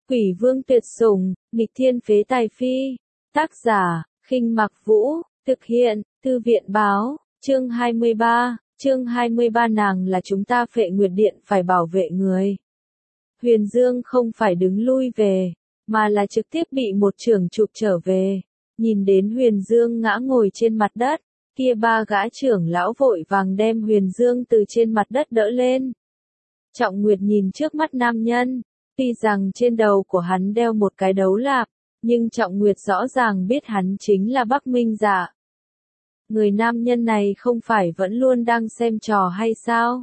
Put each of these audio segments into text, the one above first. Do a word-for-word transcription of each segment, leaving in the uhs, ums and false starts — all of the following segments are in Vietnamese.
Quỷ vương tuyệt sủng, nghịch thiên phế tài phi. Tác giả, Khinh Mặc Vũ, thực hiện, Thư viện báo, chương hai mươi ba, chương hai mươi ba nàng là chúng ta Phệ Nguyệt Điện phải bảo vệ người. Huyền Dương không phải đứng lui về, mà là trực tiếp bị một trưởng chụp trở về. Nhìn đến Huyền Dương ngã ngồi trên mặt đất, kia ba gã trưởng lão vội vàng đem Huyền Dương từ trên mặt đất đỡ lên. Trọng Nguyệt nhìn trước mắt nam nhân, tuy rằng trên đầu của hắn đeo một cái đấu lạp, nhưng Trọng Nguyệt rõ ràng biết hắn chính là Bắc Minh Dạ. Người nam nhân này không phải vẫn luôn đang xem trò hay sao?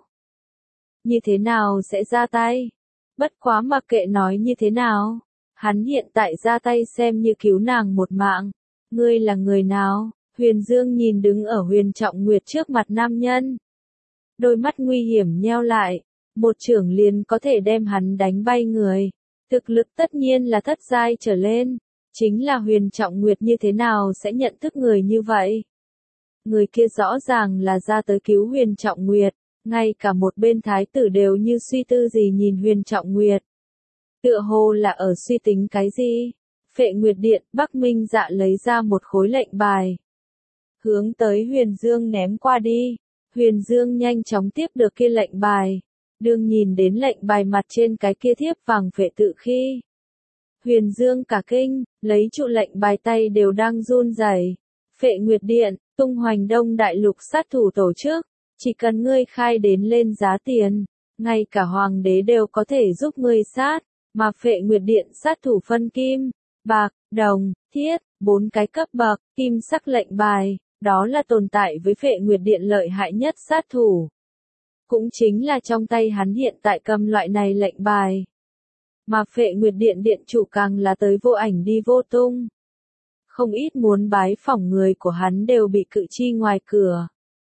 Như thế nào sẽ ra tay? Bất quá mặc kệ nói như thế nào, hắn hiện tại ra tay xem như cứu nàng một mạng. Ngươi là người nào? Huyền Dương nhìn đứng ở Huyền Trọng Nguyệt trước mặt nam nhân. Đôi mắt nguy hiểm nheo lại, một chưởng liền có thể đem hắn đánh bay người. Thực lực tất nhiên là thất giai trở lên, chính là Huyền Trọng Nguyệt như thế nào sẽ nhận thức người như vậy? Người kia rõ ràng là ra tới cứu Huyền Trọng Nguyệt, ngay cả một bên thái tử đều như suy tư gì nhìn Huyền Trọng Nguyệt. Tựa hồ là ở suy tính cái gì? Phệ Nguyệt Điện, Bắc Minh Dạ lấy ra một khối lệnh bài, hướng tới Huyền Dương ném qua đi. Huyền Dương nhanh chóng tiếp được kia lệnh bài, đương nhìn đến lệnh bài mặt trên cái kia thiếp vàng phệ tự khi. Huyền Dương cả kinh, lấy trụ lệnh bài tay đều đang run rẩy. Phệ Nguyệt Điện, tung hoành Đông Đại Lục sát thủ tổ chức, chỉ cần ngươi khai đến lên giá tiền, ngay cả hoàng đế đều có thể giúp ngươi sát, mà Phệ Nguyệt Điện sát thủ phân kim, bạc, đồng, thiết, bốn cái cấp bậc, kim sắc lệnh bài, đó là tồn tại với Phệ Nguyệt Điện lợi hại nhất sát thủ. Cũng chính là trong tay hắn hiện tại cầm loại này lệnh bài. Mà Phệ Nguyệt Điện điện chủ càng là tới vô ảnh đi vô tung. Không ít muốn bái phỏng người của hắn đều bị cự chi ngoài cửa.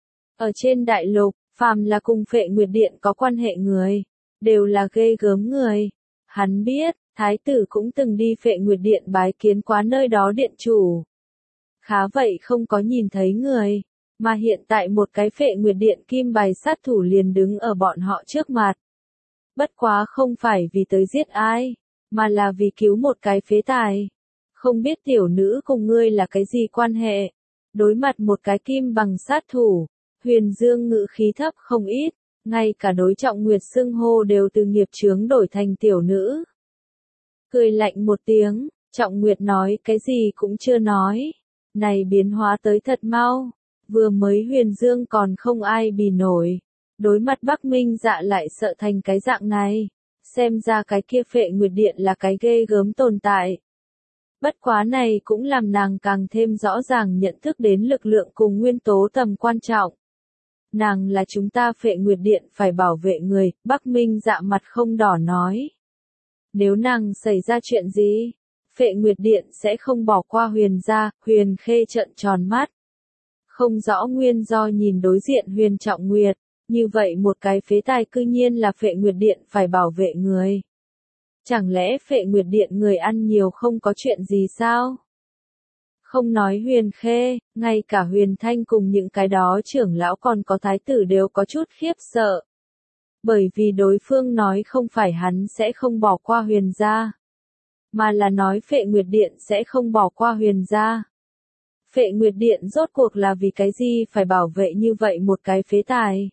Ở trên đại lục, phàm là cùng Phệ Nguyệt Điện có quan hệ người, đều là ghê gớm người. Hắn biết, thái tử cũng từng đi Phệ Nguyệt Điện bái kiến quá nơi đó điện chủ. Khá vậy không có nhìn thấy người, mà hiện tại một cái Phệ Nguyệt Điện kim bài sát thủ liền đứng ở bọn họ trước mặt. Bất quá không phải vì tới giết ai, mà là vì cứu một cái phế tài. Không biết tiểu nữ cùng ngươi là cái gì quan hệ? Đối mặt một cái kim bằng sát thủ, Huyền Dương ngữ khí thấp không ít, ngay cả đối Trọng Nguyệt xưng hô đều từ nghiệp chướng đổi thành tiểu nữ. Cười lạnh một tiếng, Trọng Nguyệt nói cái gì cũng chưa nói. Này biến hóa tới thật mau, vừa mới Huyền Dương còn không ai bì nổi. Đối mặt Bắc Minh Dạ lại sợ thành cái dạng này, xem ra cái kia Phệ Nguyệt Điện là cái ghê gớm tồn tại. Bất quá này cũng làm nàng càng thêm rõ ràng nhận thức đến lực lượng cùng nguyên tố tầm quan trọng. Nàng là chúng ta Phệ Nguyệt Điện phải bảo vệ người, Bắc Minh Dạ mặt không đỏ nói. Nếu nàng xảy ra chuyện gì, Phệ Nguyệt Điện sẽ không bỏ qua Huyền gia. Huyền Khê trợn tròn mắt. Không rõ nguyên do nhìn đối diện Huyền Trọng Nguyệt, như vậy một cái phế tài cư nhiên là Phệ Nguyệt Điện phải bảo vệ người. Chẳng lẽ Phệ Nguyệt Điện người ăn nhiều không có chuyện gì sao? Không nói Huyền Khê, ngay cả Huyền Thanh cùng những cái đó trưởng lão còn có thái tử đều có chút khiếp sợ. Bởi vì đối phương nói không phải hắn sẽ không bỏ qua Huyền gia, mà là nói Phệ Nguyệt Điện sẽ không bỏ qua Huyền gia. Phệ Nguyệt Điện rốt cuộc là vì cái gì phải bảo vệ như vậy một cái phế tài?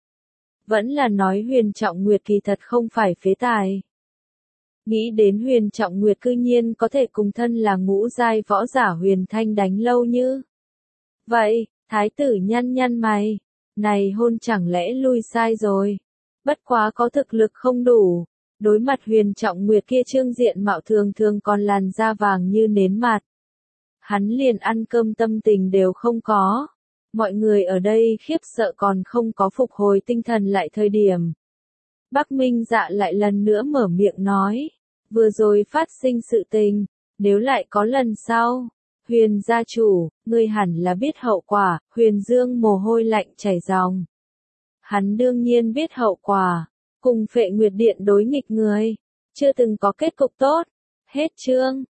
Vẫn là nói Huyền Trọng Nguyệt kỳ thật không phải phế tài. Nghĩ đến Huyền Trọng Nguyệt cư nhiên có thể cùng thân là ngũ giai võ giả Huyền Thanh đánh lâu như. Vậy, thái tử nhăn nhăn mày, này hôn chẳng lẽ lui sai rồi. Bất quá có thực lực không đủ, đối mặt Huyền Trọng Nguyệt kia trương diện mạo thường thường còn làn da vàng như nến mặt. Hắn liền ăn cơm tâm tình đều không có. Mọi người ở đây khiếp sợ còn không có phục hồi tinh thần lại thời điểm. Bắc Minh Dạ lại lần nữa mở miệng nói. Vừa rồi phát sinh sự tình, nếu lại có lần sau. Huyền gia chủ, ngươi hẳn là biết hậu quả. Huyền Dương mồ hôi lạnh chảy ròng. Hắn đương nhiên biết hậu quả. Cùng Phệ Nguyệt Điện đối nghịch người, chưa từng có kết cục tốt. Hết chương.